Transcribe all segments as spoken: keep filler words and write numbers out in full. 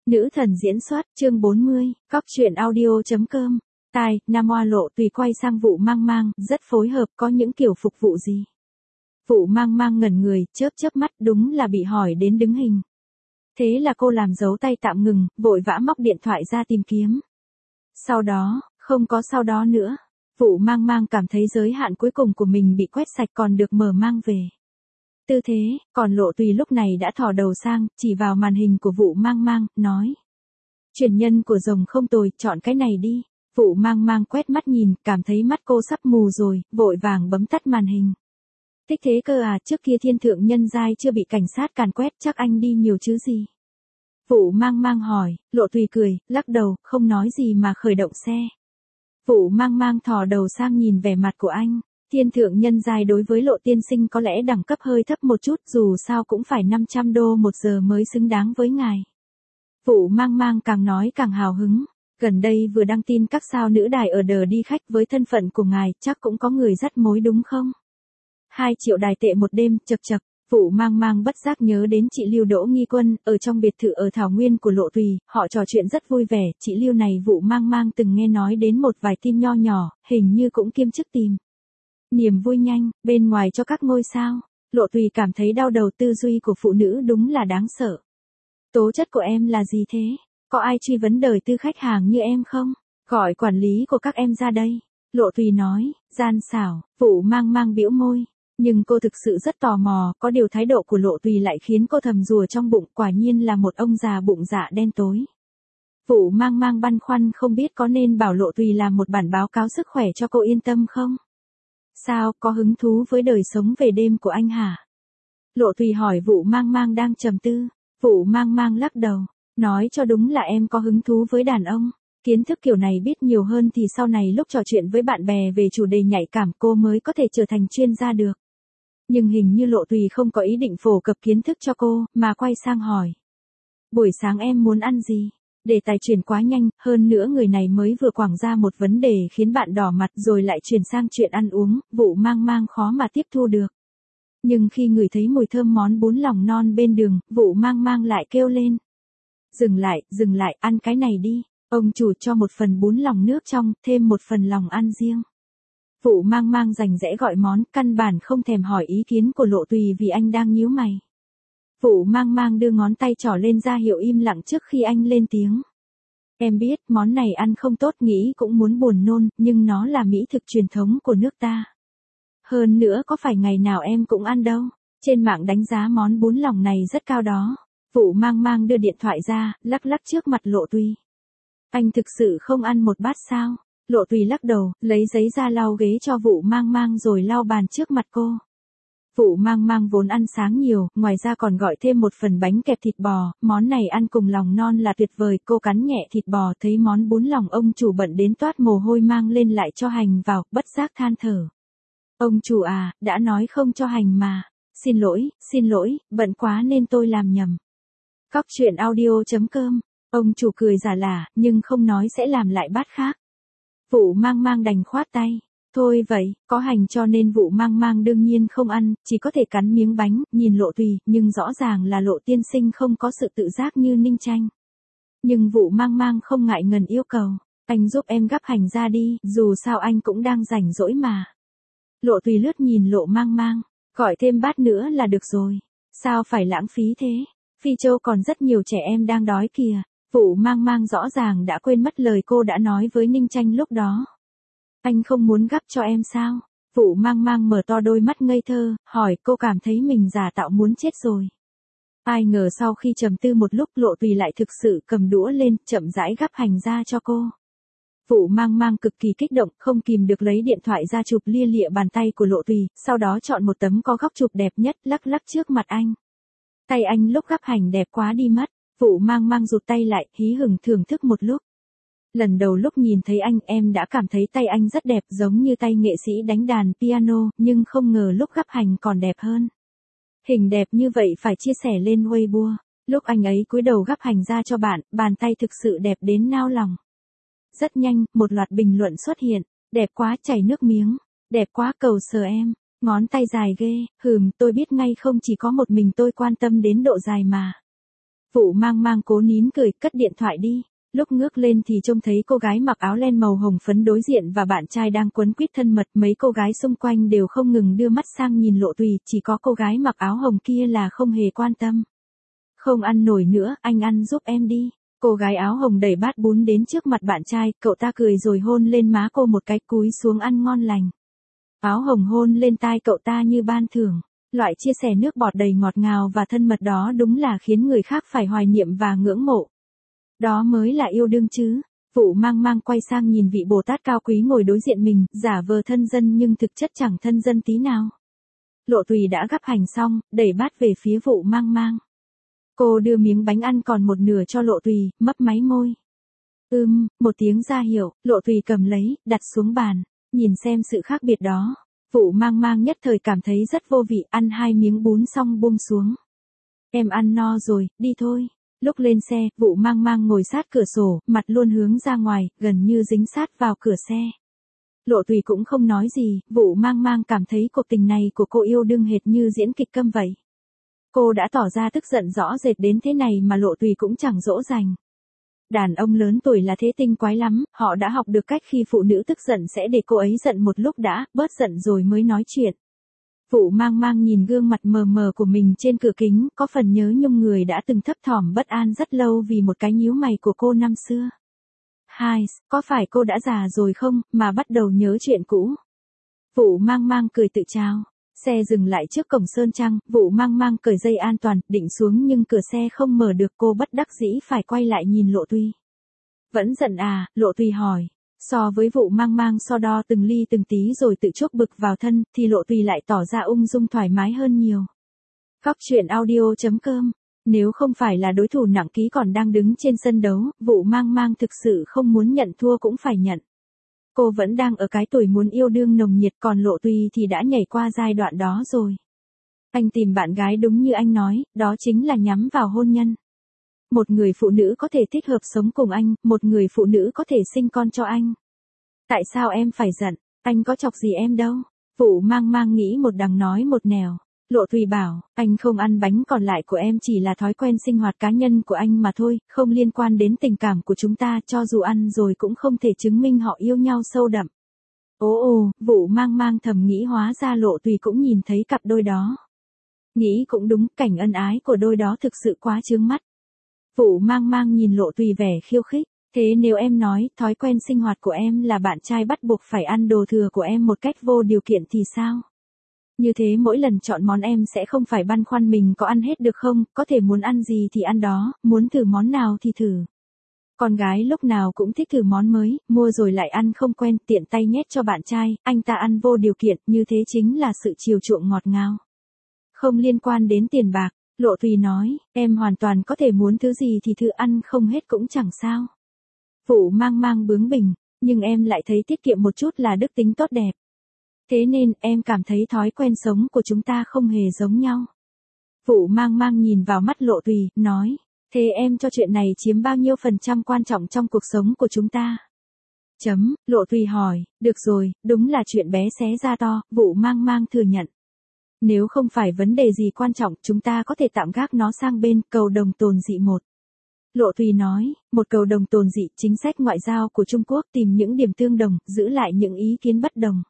Nữ thần diễn xuất, chương bốn mươi, cóc truyện audio.com. Tai, Nam Hoa Lộ Tùy quay sang Vụ Mang Mang, rất phối hợp, có những kiểu phục vụ gì? Vụ Mang Mang ngẩn người, chớp chớp mắt, đúng là bị hỏi đến đứng hình. Thế là cô làm dấu tay tạm ngừng, vội vã móc điện thoại ra tìm kiếm. Sau đó, không có sau đó nữa. Vụ Mang Mang cảm thấy giới hạn cuối cùng của mình bị quét sạch còn được mở mang về. Tư thế, còn Lộ Tùy lúc này đã thò đầu sang, chỉ vào màn hình của Vụ Mang Mang, nói. Truyền nhân của rồng không tồi, chọn cái này đi. Vụ Mang Mang quét mắt nhìn, cảm thấy mắt cô sắp mù rồi, vội vàng bấm tắt màn hình. Thích thế cơ à, trước kia thiên thượng nhân giai chưa bị cảnh sát càn quét, chắc anh đi nhiều chứ gì. Vụ Mang Mang hỏi, Lộ Tùy cười, lắc đầu, không nói gì mà khởi động xe. Vụ Mang Mang thò đầu sang nhìn vẻ mặt của anh. Thiên thượng nhân giai đối với Lộ tiên sinh có lẽ đẳng cấp hơi thấp một chút, dù sao cũng phải năm trăm đô một giờ mới xứng đáng với ngài. Vụ Mang Mang càng nói càng hào hứng. Gần đây vừa đăng tin các sao nữ đài ở đờ đi khách với thân phận của ngài, chắc cũng có người dắt mối đúng không? Hai triệu đài tệ một đêm, chật chật. Vụ Mang Mang bất giác nhớ đến chị Lưu Đỗ Nghi Quân, ở trong biệt thự ở Thảo Nguyên của Lộ Tùy, họ trò chuyện rất vui vẻ, chị Lưu này Vụ Mang Mang từng nghe nói đến một vài tin nho nhỏ, hình như cũng kiêm chức tìm. Niềm vui nhanh, bên ngoài cho các ngôi sao. Lộ Tùy cảm thấy đau đầu, tư duy của phụ nữ đúng là đáng sợ. Tố chất của em là gì thế? Có ai truy vấn đời tư khách hàng như em không? Gọi quản lý của các em ra đây. Lộ Tùy nói, gian xảo. Vụ Mang Mang bĩu môi. Nhưng cô thực sự rất tò mò, có điều thái độ của Lộ Tùy lại khiến cô thầm rùa trong bụng, quả nhiên là một ông già bụng dạ đen tối. Vụ Mang Mang băn khoăn không biết có nên bảo Lộ Tùy làm một bản báo cáo sức khỏe cho cô yên tâm không? Sao, có hứng thú với đời sống về đêm của anh hả? Lộ Tùy hỏi Vụ Mang Mang đang trầm tư. Vụ Mang Mang lắc đầu, nói cho đúng là em có hứng thú với đàn ông. Kiến thức kiểu này biết nhiều hơn thì sau này lúc trò chuyện với bạn bè về chủ đề nhạy cảm cô mới có thể trở thành chuyên gia được. Nhưng hình như Lộ Tùy không có ý định phổ cập kiến thức cho cô, mà quay sang hỏi. Buổi sáng em muốn ăn gì? Đề tài chuyển quá nhanh, hơn nữa người này mới vừa quảng ra một vấn đề khiến bạn đỏ mặt rồi lại chuyển sang chuyện ăn uống, Vụ Mang Mang khó mà tiếp thu được. Nhưng khi ngửi thấy mùi thơm món bún lòng non bên đường, Vụ Mang Mang lại kêu lên. Dừng lại, dừng lại, ăn cái này đi. Ông chủ cho một phần bún lòng nước trong, thêm một phần lòng ăn riêng. Vụ Mang Mang rành rẽ gọi món, căn bản không thèm hỏi ý kiến của Lộ Tùy vì anh đang nhíu mày. Vụ Mang Mang đưa ngón tay trỏ lên ra hiệu im lặng trước khi anh lên tiếng. Em biết, món này ăn không tốt, nghĩ cũng muốn buồn nôn, nhưng nó là mỹ thực truyền thống của nước ta. Hơn nữa có phải ngày nào em cũng ăn đâu. Trên mạng đánh giá món bún lòng này rất cao đó. Vụ Mang Mang đưa điện thoại ra, lắc lắc trước mặt Lộ Tùy. Anh thực sự không ăn một bát sao? Lộ Tùy lắc đầu, lấy giấy ra lau ghế cho Vụ Mang Mang rồi lau bàn trước mặt cô. Vụ Mang Mang vốn ăn sáng nhiều, ngoài ra còn gọi thêm một phần bánh kẹp thịt bò, món này ăn cùng lòng non là tuyệt vời, cô cắn nhẹ thịt bò thấy món bún lòng ông chủ bận đến toát mồ hôi mang lên lại cho hành vào, bất giác than thở. Ông chủ à, đã nói không cho hành mà. Xin lỗi, xin lỗi, bận quá nên tôi làm nhầm. Cóc truyện audio.com. Ông chủ cười giả lả, nhưng không nói sẽ làm lại bát khác. Vụ Mang Mang đành khoát tay. Thôi vậy, có hành cho nên Vụ Mang Mang đương nhiên không ăn, chỉ có thể cắn miếng bánh, nhìn Lộ Tùy, nhưng rõ ràng là Lộ tiên sinh không có sự tự giác như Ninh Tranh. Nhưng Vụ Mang Mang không ngại ngần yêu cầu, anh giúp em gắp hành ra đi, dù sao anh cũng đang rảnh rỗi mà. Lộ Tùy lướt nhìn Lộ Mang Mang, gọi thêm bát nữa là được rồi. Sao phải lãng phí thế? Phi Châu còn rất nhiều trẻ em đang đói kìa. Vụ Mang Mang rõ ràng đã quên mất lời cô đã nói với Ninh Tranh lúc đó. Anh không muốn gắp cho em sao? Vụ Mang Mang mở to đôi mắt ngây thơ, hỏi, cô cảm thấy mình giả tạo muốn chết rồi. Ai ngờ sau khi trầm tư một lúc Lộ Tùy lại thực sự cầm đũa lên, chậm rãi gắp hành ra cho cô. Vụ Mang Mang cực kỳ kích động, không kìm được lấy điện thoại ra chụp lia lịa bàn tay của Lộ Tùy, sau đó chọn một tấm có góc chụp đẹp nhất, lắc lắc trước mặt anh. Tay anh lúc gắp hành đẹp quá đi mất. Vụ Mang Mang rụt tay lại, hí hửng thưởng thức một lúc. Lần đầu lúc nhìn thấy anh em đã cảm thấy tay anh rất đẹp giống như tay nghệ sĩ đánh đàn piano, nhưng không ngờ lúc gắp hành còn đẹp hơn. Hình đẹp như vậy phải chia sẻ lên Weibo. Lúc anh ấy cúi đầu gắp hành ra cho bạn, bàn tay thực sự đẹp đến nao lòng. Rất nhanh, một loạt bình luận xuất hiện. Đẹp quá, chảy nước miếng. Đẹp quá, cầu sờ em. Ngón tay dài ghê, hừm, tôi biết ngay không chỉ có một mình tôi quan tâm đến độ dài mà. Vụ mang mang cố nín cười, cất điện thoại đi. Lúc ngước lên thì trông thấy cô gái mặc áo len màu hồng phấn đối diện và bạn trai đang quấn quýt thân mật. Mấy cô gái xung quanh đều không ngừng đưa mắt sang nhìn Lộ Tùy, chỉ có cô gái mặc áo hồng kia là không hề quan tâm. Không ăn nổi nữa, anh ăn giúp em đi. Cô gái áo hồng đẩy bát bún đến trước mặt bạn trai, cậu ta cười rồi hôn lên má cô một cái, cúi xuống ăn ngon lành. Áo hồng hôn lên tai cậu ta như ban thưởng. Loại chia sẻ nước bọt đầy ngọt ngào và thân mật đó đúng là khiến người khác phải hoài niệm và ngưỡng mộ. Đó mới là yêu đương chứ. Vụ mang mang quay sang nhìn vị Bồ Tát cao quý ngồi đối diện mình, giả vờ thân dân nhưng thực chất chẳng thân dân tí nào. Lộ Tùy đã gắp hành xong, đẩy bát về phía vụ mang mang. Cô đưa miếng bánh ăn còn một nửa cho Lộ Tùy, mấp máy môi. Ưm, một tiếng ra hiệu, Lộ Tùy cầm lấy, đặt xuống bàn. Nhìn xem sự khác biệt đó. Vụ mang mang nhất thời cảm thấy rất vô vị, ăn hai miếng bún xong buông xuống. Em ăn no rồi, đi thôi. Lúc lên xe, vụ mang mang ngồi sát cửa sổ, mặt luôn hướng ra ngoài, gần như dính sát vào cửa xe. Lộ Tùy cũng không nói gì, vụ mang mang cảm thấy cuộc tình này của cô yêu đương hệt như diễn kịch câm vậy. Cô đã tỏ ra tức giận rõ rệt đến thế này mà Lộ Tùy cũng chẳng dỗ dành. Đàn ông lớn tuổi là thế tinh quái lắm, họ đã học được cách khi phụ nữ tức giận sẽ để cô ấy giận một lúc đã, bớt giận rồi mới nói chuyện. Vụ mang mang nhìn gương mặt mờ mờ của mình trên cửa kính, có phần nhớ nhung người đã từng thấp thỏm bất an rất lâu vì một cái nhíu mày của cô năm xưa. Hai, có phải cô đã già rồi không, mà bắt đầu nhớ chuyện cũ? Vụ mang mang cười tự trao. Xe dừng lại trước cổng Sơn Trăng, vụ mang mang cởi dây an toàn, định xuống nhưng cửa xe không mở được, cô bất đắc dĩ phải quay lại nhìn Lộ Tùy. Vẫn giận à, Lộ Tùy hỏi. So với vụ mang mang so đo từng ly từng tí rồi tự chuốc bực vào thân, thì Lộ Tùy lại tỏ ra ung dung thoải mái hơn nhiều. Góc truyện audio chấm com. Nếu không phải là đối thủ nặng ký còn đang đứng trên sân đấu, vụ mang mang thực sự không muốn nhận thua cũng phải nhận. Cô vẫn đang ở cái tuổi muốn yêu đương nồng nhiệt, còn Lộ Tùy thì đã nhảy qua giai đoạn đó rồi. Anh tìm bạn gái đúng như anh nói, đó chính là nhắm vào hôn nhân. Một người phụ nữ có thể thích hợp sống cùng anh, một người phụ nữ có thể sinh con cho anh. Tại sao em phải giận, anh có chọc gì em đâu. Vụ mang mang nghĩ một đằng nói một nẻo. Lộ Tùy bảo, anh không ăn bánh còn lại của em chỉ là thói quen sinh hoạt cá nhân của anh mà thôi, không liên quan đến tình cảm của chúng ta, cho dù ăn rồi cũng không thể chứng minh họ yêu nhau sâu đậm. Ồ ồ, vụ mang mang thầm nghĩ hóa ra Lộ Tùy cũng nhìn thấy cặp đôi đó. Nghĩ cũng đúng, cảnh ân ái của đôi đó thực sự quá chướng mắt. Vụ mang mang nhìn Lộ Tùy vẻ khiêu khích, thế nếu em nói thói quen sinh hoạt của em là bạn trai bắt buộc phải ăn đồ thừa của em một cách vô điều kiện thì sao? Như thế mỗi lần chọn món em sẽ không phải băn khoăn mình có ăn hết được không, có thể muốn ăn gì thì ăn đó, muốn thử món nào thì thử. Con gái lúc nào cũng thích thử món mới, mua rồi lại ăn không quen, tiện tay nhét cho bạn trai, anh ta ăn vô điều kiện, như thế chính là sự chiều chuộng ngọt ngào. Không liên quan đến tiền bạc, Lộ Tùy nói, em hoàn toàn có thể muốn thứ gì thì thử ăn không hết cũng chẳng sao. Vụ mang mang bướng bỉnh, nhưng em lại thấy tiết kiệm một chút là đức tính tốt đẹp. Thế nên, em cảm thấy thói quen sống của chúng ta không hề giống nhau. Vụ mang mang nhìn vào mắt Lộ Tùy, nói, thế em cho chuyện này chiếm bao nhiêu phần trăm quan trọng trong cuộc sống của chúng ta? Chấm, Lộ Tùy hỏi, được rồi, đúng là chuyện bé xé ra to, vụ mang mang thừa nhận. Nếu không phải vấn đề gì quan trọng, chúng ta có thể tạm gác nó sang bên, cầu đồng tồn dị một. Lộ Tùy nói, một cầu đồng tồn dị, chính sách ngoại giao của Trung Quốc tìm những điểm tương đồng, giữ lại những ý kiến bất đồng.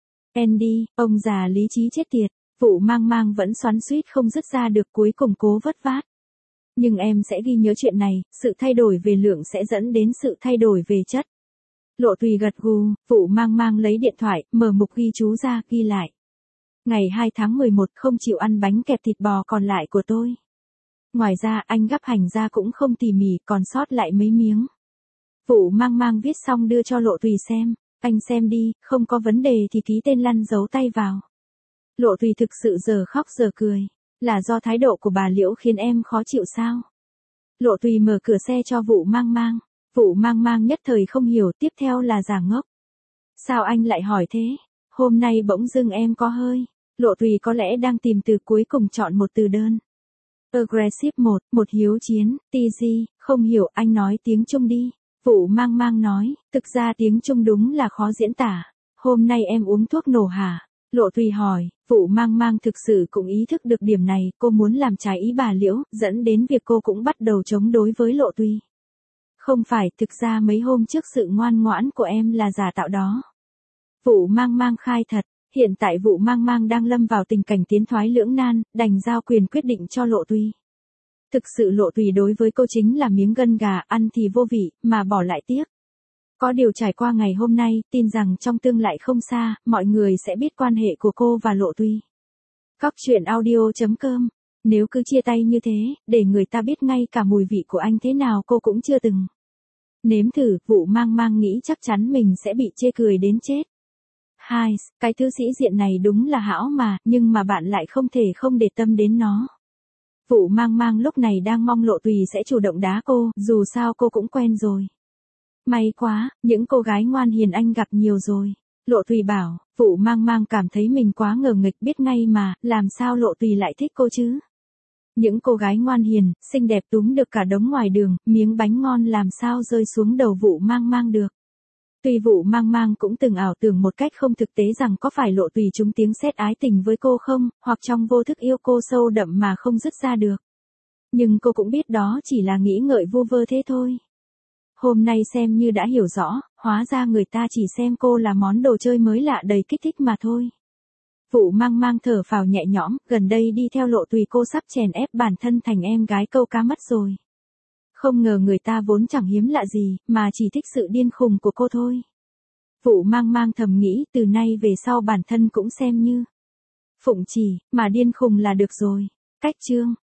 Andy, ông già lý trí chết tiệt, vụ mang mang vẫn xoắn xuýt không dứt ra được, cuối cùng cố vất vát. Nhưng em sẽ ghi nhớ chuyện này, sự thay đổi về lượng sẽ dẫn đến sự thay đổi về chất. Lộ Tùy gật gù, vụ mang mang lấy điện thoại, mở mục ghi chú ra, ghi lại. Ngày hai tháng mười một không chịu ăn bánh kẹp thịt bò còn lại của tôi. Ngoài ra anh gắp hành ra cũng không tỉ mỉ, còn sót lại mấy miếng. Vụ mang mang viết xong đưa cho Lộ Tùy xem. Anh xem đi, không có vấn đề thì ký tên lăn dấu tay vào. Lộ Tùy thực sự giờ khóc giờ cười. Là do thái độ của bà Liễu khiến em khó chịu sao? Lộ Tùy mở cửa xe cho vụ mang mang. Vụ mang mang nhất thời không hiểu, tiếp theo là giả ngốc. Sao anh lại hỏi thế? Hôm nay bỗng dưng em có hơi. Lộ Tùy có lẽ đang tìm từ cuối cùng chọn một từ đơn. Aggressive một, một hiếu chiến, teasy, không hiểu, anh nói tiếng Trung đi. Vụ mang mang nói, thực ra tiếng Trung đúng là khó diễn tả. Hôm nay em uống thuốc nổ hả? Lộ Tùy hỏi, Vũ Mang Mang thực sự cũng ý thức được điểm này, cô muốn làm trái ý bà Liễu, dẫn đến việc cô cũng bắt đầu chống đối với Lộ Tùy. Không phải, thực ra mấy hôm trước sự ngoan ngoãn của em là giả tạo đó. Vũ Mang Mang khai thật, hiện tại Vũ Mang Mang đang lâm vào tình cảnh tiến thoái lưỡng nan, đành giao quyền quyết định cho Lộ Tùy. Thực sự Lộ Tùy đối với cô chính là miếng gân gà, ăn thì vô vị, mà bỏ lại tiếc. Có điều trải qua ngày hôm nay, tin rằng trong tương lai không xa, mọi người sẽ biết quan hệ của cô và Lộ Tùy. Cóc truyện audio chấm com. Nếu cứ chia tay như thế, để người ta biết ngay cả mùi vị của anh thế nào cô cũng chưa từng nếm thử, Vũ Mang Mang nghĩ chắc chắn mình sẽ bị chê cười đến chết. Hai, cái thư sĩ diện này đúng là hão mà, nhưng mà bạn lại không thể không để tâm đến nó. Vũ Mang Mang lúc này đang mong Lộ Tùy sẽ chủ động đá cô, dù sao cô cũng quen rồi. May quá, những cô gái ngoan hiền anh gặp nhiều rồi. Lộ Tùy bảo, Vũ Mang Mang cảm thấy mình quá ngờ nghịch, biết ngay mà, làm sao Lộ Tùy lại thích cô chứ? Những cô gái ngoan hiền, xinh đẹp túm được cả đống ngoài đường, miếng bánh ngon làm sao rơi xuống đầu Vũ Mang Mang được. Tuy Vũ Mang Mang cũng từng ảo tưởng một cách không thực tế rằng có phải Lộ Tùy trúng tiếng sét ái tình với cô không, hoặc trong vô thức yêu cô sâu đậm mà không dứt ra được. Nhưng cô cũng biết đó chỉ là nghĩ ngợi vu vơ thế thôi. Hôm nay xem như đã hiểu rõ, hóa ra người ta chỉ xem cô là món đồ chơi mới lạ đầy kích thích mà thôi. Vũ Mang Mang thở phào nhẹ nhõm, gần đây đi theo Lộ Tùy cô sắp chèn ép bản thân thành em gái câu cá mất rồi. Không ngờ người ta vốn chẳng hiếm lạ gì, mà chỉ thích sự điên khùng của cô thôi. Vũ Mang Mang thầm nghĩ, từ nay về sau bản thân cũng xem như Phụng Chỉ, mà điên khùng là được rồi. Cách chương